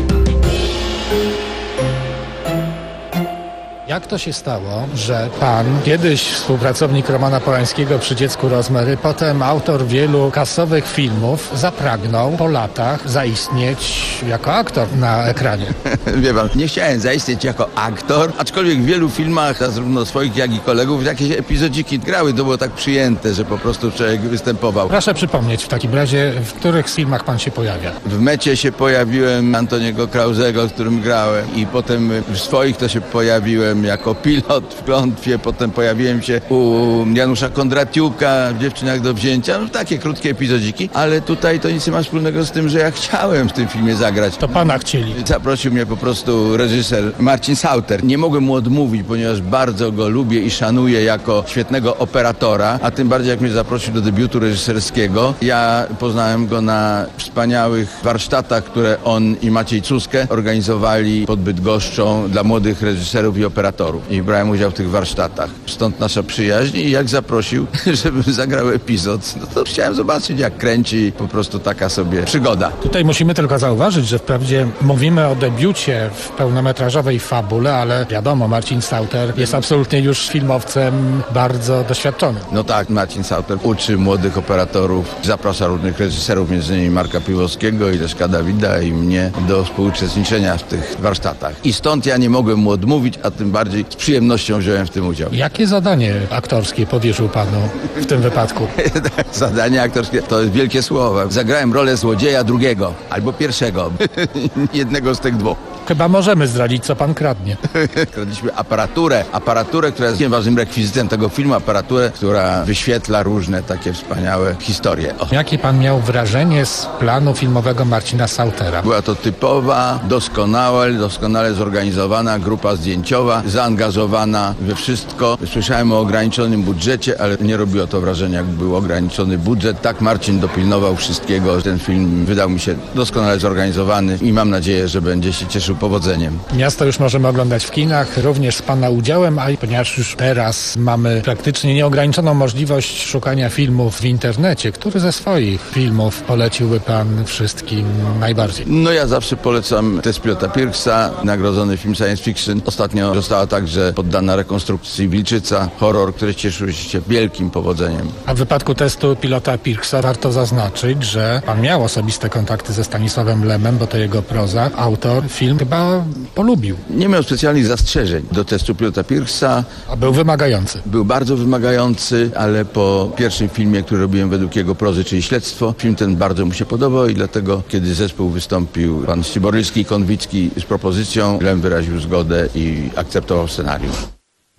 Jak to się stało, że pan, kiedyś współpracownik Romana Polańskiego przy Dziecku Rozmary, potem autor wielu kasowych filmów, zapragnął po latach zaistnieć jako aktor na ekranie? Wie pan, nie chciałem zaistnieć jako aktor, aczkolwiek w wielu filmach, zarówno swoich, jak i kolegów, jakieś epizodziki grały. To było tak przyjęte, że po prostu człowiek występował. Proszę przypomnieć w takim razie, w których filmach pan się pojawia? W Mecie się pojawiłem Antoniego Krauzego, z którym grałem, i potem w swoich to się pojawiłem jako pilot w Klątwie, potem pojawiłem się u Janusza Kondratiuka w Dziewczynach do wzięcia. No, takie krótkie epizodziki, ale tutaj to nic nie ma wspólnego z tym, że ja chciałem w tym filmie zagrać. To pana chcieli. Zaprosił mnie po prostu reżyser Marcin Sauter. Nie mogłem mu odmówić, ponieważ bardzo go lubię i szanuję jako świetnego operatora, a tym bardziej jak mnie zaprosił do debiutu reżyserskiego. Ja poznałem go na wspaniałych warsztatach, które on i Maciej Cuskę organizowali pod Bydgoszczą dla młodych reżyserów i operatorów. I brałem udział w tych warsztatach. Stąd nasza przyjaźń i jak zaprosił, żebym zagrał epizod, no to chciałem zobaczyć, jak kręci, po prostu taka sobie przygoda. Tutaj musimy tylko zauważyć, że wprawdzie mówimy o debiucie w pełnometrażowej fabule, ale wiadomo, Marcin Sauter jest absolutnie już filmowcem bardzo doświadczonym. No tak, Marcin Sauter uczy młodych operatorów, zaprasza różnych reżyserów, między innymi Marka Piłowskiego i Leszka Dawida i mnie do współuczestniczenia w tych warsztatach. I stąd ja nie mogłem mu odmówić, a tym bardziej z przyjemnością wziąłem w tym udział. Jakie zadanie aktorskie powierzył panu w tym wypadku? Zadanie aktorskie to jest wielkie słowo. Zagrałem rolę złodzieja drugiego albo pierwszego. Jednego z tych dwóch. Chyba możemy zdradzić, co pan kradnie. Kradliśmy aparaturę, aparaturę, która jest ważnym rekwizytem tego filmu, aparaturę, która wyświetla różne takie wspaniałe historie. O. Jakie pan miał wrażenie z planu filmowego Marcina Sautera? Była to typowa, doskonałe, doskonale zorganizowana grupa zdjęciowa, zaangażowana we wszystko. Słyszałem o ograniczonym budżecie, ale nie robiło to wrażenia, jakby był ograniczony budżet. Tak Marcin dopilnował wszystkiego. Ten film wydał mi się doskonale zorganizowany i mam nadzieję, że będzie się cieszył powodzeniem. Miasto już możemy oglądać w kinach, również z pana udziałem, a ponieważ już teraz mamy praktycznie nieograniczoną możliwość szukania filmów w internecie, który ze swoich filmów poleciłby pan wszystkim najbardziej? No ja zawsze polecam Test pilota Pirksa, nagrodzony film science fiction. Ostatnio została także poddana rekonstrukcji Wilczyca, horror, który cieszył się wielkim powodzeniem. A w wypadku Testu pilota Pirksa warto zaznaczyć, że pan miał osobiste kontakty ze Stanisławem Lemem, bo to jego proza, autor film chyba polubił. Nie miał specjalnych zastrzeżeń do Testu pilota Pirksa. A był wymagający. Był bardzo wymagający, ale po pierwszym filmie, który robiłem według jego prozy, czyli Śledztwo, film ten bardzo mu się podobał i dlatego, kiedy zespół wystąpił, pan Ściborylski i Konwicki z propozycją, Lem wyraził zgodę i akceptował scenariusz.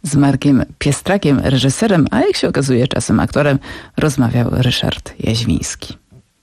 Z Markiem Piestrakiem, reżyserem, a jak się okazuje czasem aktorem, rozmawiał Ryszard Jaźwiński.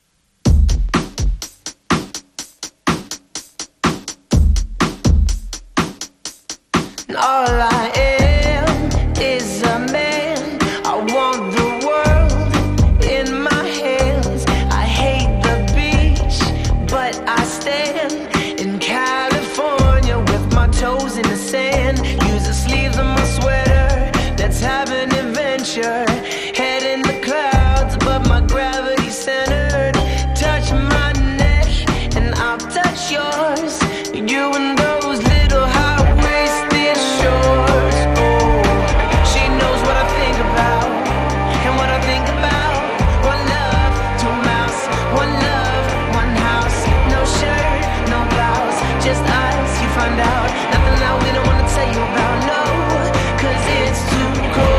All I am is a man. I want the world in my hands. I hate the beach, but I stand in California with my toes in the sand. Use the sleeves of my sweater. Let's have an adventure. Head in the clouds, but my gravity centered. Touch my neck and I'll touch yours. You and those little high-waisted shorts. Oh, she knows what I think about and what I think about. One love, two mouths. One love, one house. No shirt, no blouse, just us. You find out nothing that we don't wanna tell you about. No, 'cause it's too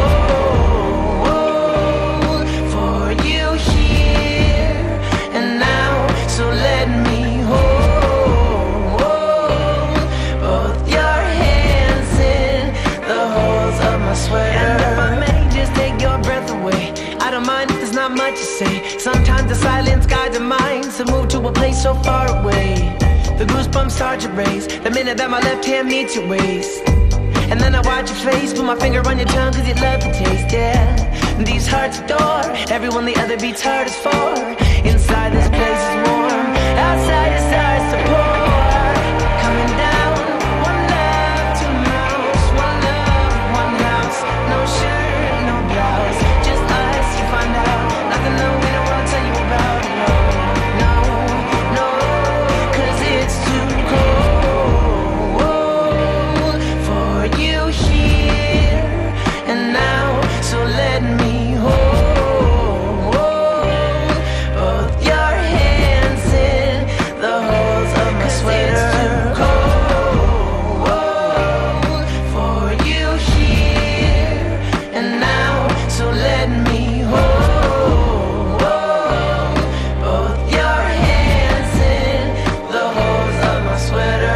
cold for you here and now. So let me hold both your hands in the holes of my sweater. And if I may just take your breath away, I don't mind if there's not much to say. Sometimes the silence guides our minds to move to a place so far away. The goosebumps start to raise the minute that my left hand meets your waist. And then I watch your face, put my finger on your tongue 'cause you love the taste, yeah. These hearts adore everyone the other beats hardest for. Inside this place is warm, outside it starts to pour. Coming down, one love, two mouths. One love, one house. No shirt, no blouse, just us. You find out nothing that we don't wanna tell you about. No, no, no, 'cause it's too cold for you here and now. So let me hold both your hands in the holes of my sweater. It's too cold for you here and now. So let me hold both your hands in the holes of my sweater.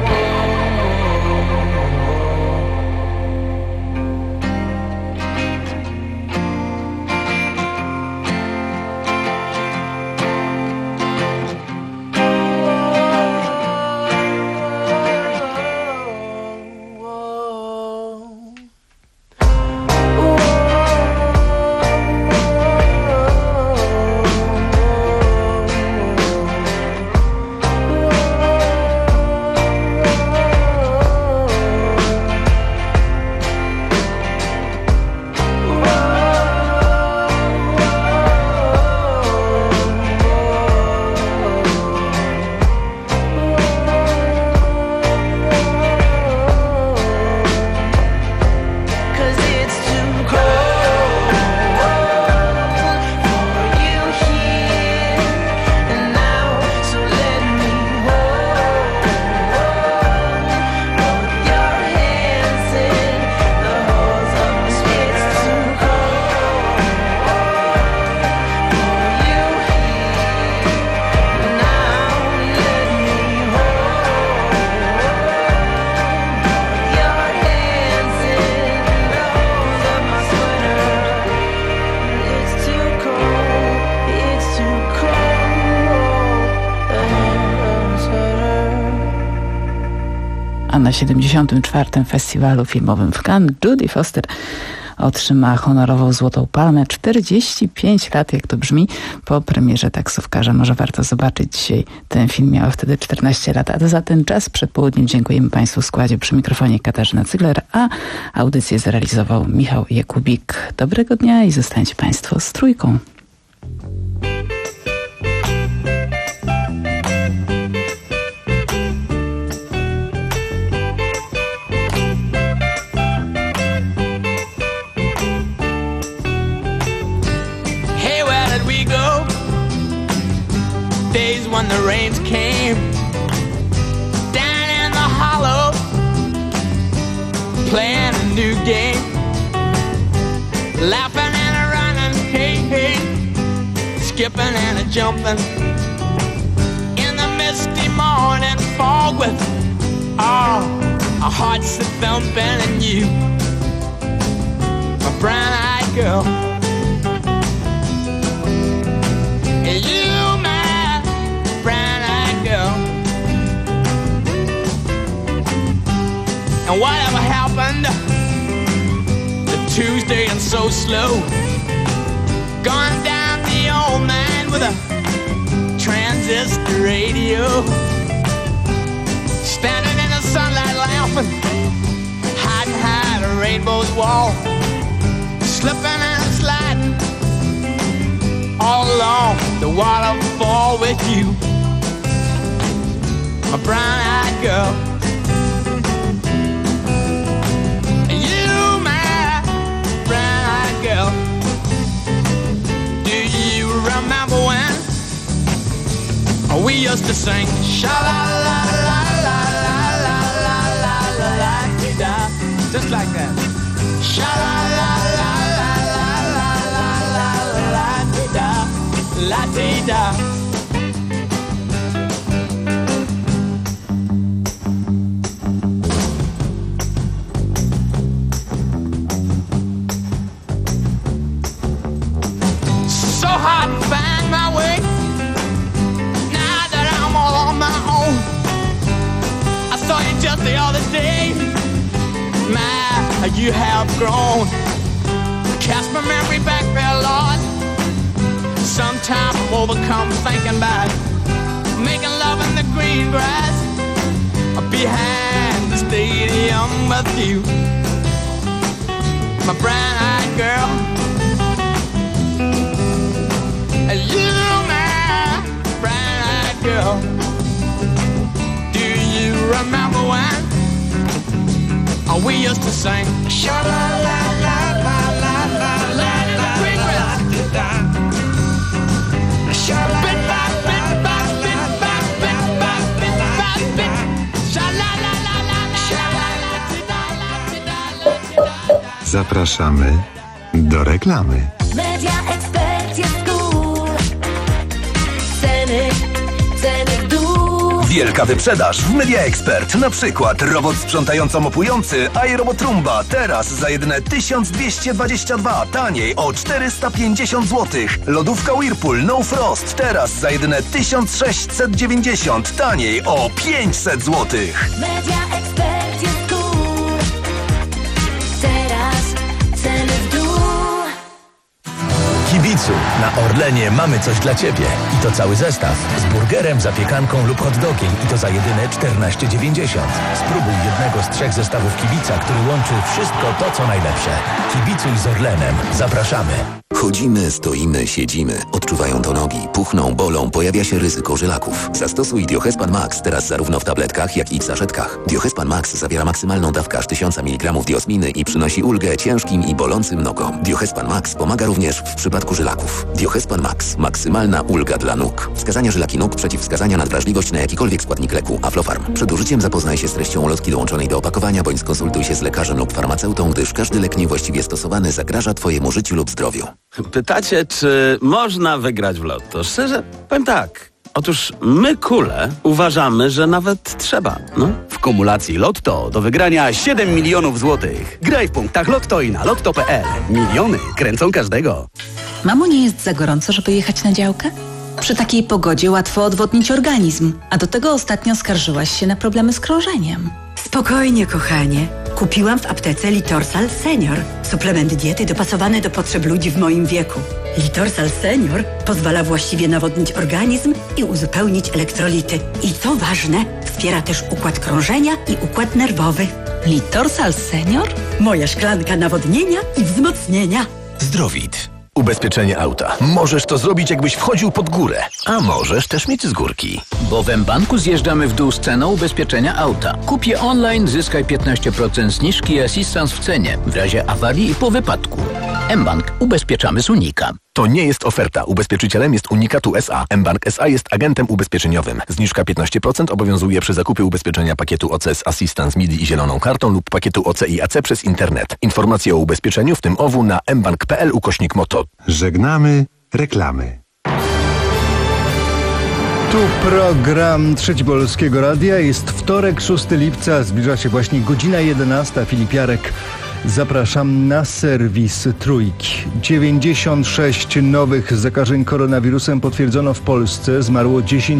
A na siedemdziesiątym czwartym Festiwalu Filmowym w Cannes Judy Foster otrzyma honorową Złotą Palmę. czterdzieści pięć lat, jak to brzmi, po premierze Taksówkarza. Może warto zobaczyć dzisiaj ten film. Miała wtedy czternaście lat. A za ten czas przed południem dziękujemy Państwu w składzie. Przy mikrofonie Katarzyna Cygler, a audycję zrealizował Michał Jakubik. Dobrego dnia i zostańcie Państwo z Trójką. Days when the rains came down in the hollow, playing a new game, laughing and a running, hey, hey, skipping and a jumping in the misty morning fog with oh, our hearts a thumping and you brown-eyed girl. You, my brown-eyed girl. And whatever happened to Tuesday and so slow? Gone down the old man with a transistor radio. Standing in the sunlight laughing, hiding behind a rainbow's wall. Slipping and sliding all along the waterfall with you, my brown-eyed girl. You, my brown-eyed girl. Do you remember when we used to sing sha-la-la-la-la-la-la-la-la-la-la-la-la-la, just like that? Sha-la-la-la-la-la-la-la-la-la-la-la-la-la. So hard to find my way now that I'm all on my own. I saw you just the other day. My, you have grown. Cast my memory back there, Lord. Sometimes I'm overcome thinking about making love in the green grass behind the stadium with you, my brown-eyed girl. You, my brown-eyed girl. Do you remember when we used to sing sha-la-la-la-la-la-la-la-la in the green grass? Zapraszamy do reklamy. Media Expert jest cool. Ceny, ceny w dół. Wielka wyprzedaż w Media Expert. Na przykład robot sprzątająco-mopujący iRobot Roomba teraz za jedyne tysiąc dwieście dwadzieścia dwa, taniej o czterysta pięćdziesiąt złotych. Lodówka Whirlpool No Frost teraz za jedyne tysiąc sześćset dziewięćdziesiąt, taniej o pięćset złotych. Media Expert jest cool. Teraz ceny w dół. Kibicu, na Orlenie mamy coś dla Ciebie. I to cały zestaw. Z burgerem, zapiekanką lub hot dogiem. I to za jedyne czternaście dziewięćdziesiąt. Spróbuj jednego z trzech zestawów Kibica, który łączy wszystko to, co najlepsze. Kibicuj z Orlenem. Zapraszamy. Chodzimy, stoimy, siedzimy. Odczuwają to nogi, puchną, bolą, pojawia się ryzyko żylaków. Zastosuj Diohespan Max teraz zarówno w tabletkach, jak i w saszetkach. Diohespan Max zawiera maksymalną dawkę aż tysiąc miligramów diosminy i przynosi ulgę ciężkim i bolącym nogom. Diohespan Max pomaga również w przypadku żylaków. Diohespan Max. Maksymalna ulga dla nóg. Wskazania żylaki nóg, przeciwwskazania na wrażliwość na jakikolwiek składnik leku. Aflofarm. Przed użyciem zapoznaj się z treścią ulotki dołączonej do opakowania, bądź skonsultuj się z lekarzem lub farmaceutą, gdyż każdy lek niewłaściwie stosowany zagraża Twojemu życiu lub zdrowiu. Pytacie, czy można wygrać w lotto? Szczerze, powiem tak. Otóż my, kule, uważamy, że nawet trzeba. No. W kumulacji Lotto do wygrania siedem milionów złotych. Graj w punktach Lotto i na lotto kropka pe el. Miliony kręcą każdego. Mamo, nie jest za gorąco, żeby jechać na działkę? Przy takiej pogodzie łatwo odwodnić organizm, a do tego ostatnio skarżyłaś się na problemy z krążeniem. Spokojnie, kochanie. Kupiłam w aptece Litorsal Senior. Suplement diety dopasowany do potrzeb ludzi w moim wieku. Litorsal Senior pozwala właściwie nawodnić organizm i uzupełnić elektrolity. I co ważne, wspiera też układ krążenia i układ nerwowy. Litorsal Senior? Moja szklanka nawodnienia i wzmocnienia. Zdrowit. Ubezpieczenie auta. Możesz to zrobić, jakbyś wchodził pod górę, a możesz też mieć z górki. Bo w mBanku zjeżdżamy w dół z ceną ubezpieczenia auta. Kup je online, zyskaj piętnaście procent zniżki i asystans w cenie w razie awarii i po wypadku. mBank. Ubezpieczamy z Unika. To nie jest oferta. Ubezpieczycielem jest Unikatu S A. mBank S A jest agentem ubezpieczeniowym. Zniżka piętnaście procent obowiązuje przy zakupie ubezpieczenia pakietu O C S Assistance M I D I i zieloną kartą lub pakietu O C I A C przez internet. Informacje o ubezpieczeniu, w tym O W, na mbank kropka pe el ukośnik moto. Żegnamy reklamy. Tu program Trzeci Polskiego Radia. Jest wtorek, szóstego lipca. Zbliża się właśnie godzina jedenasta. Filip Jarek Zapraszam na serwis Trójki. dziewięćdziesiąt sześć nowych zakażeń koronawirusem potwierdzono w Polsce. Zmarło dziesięć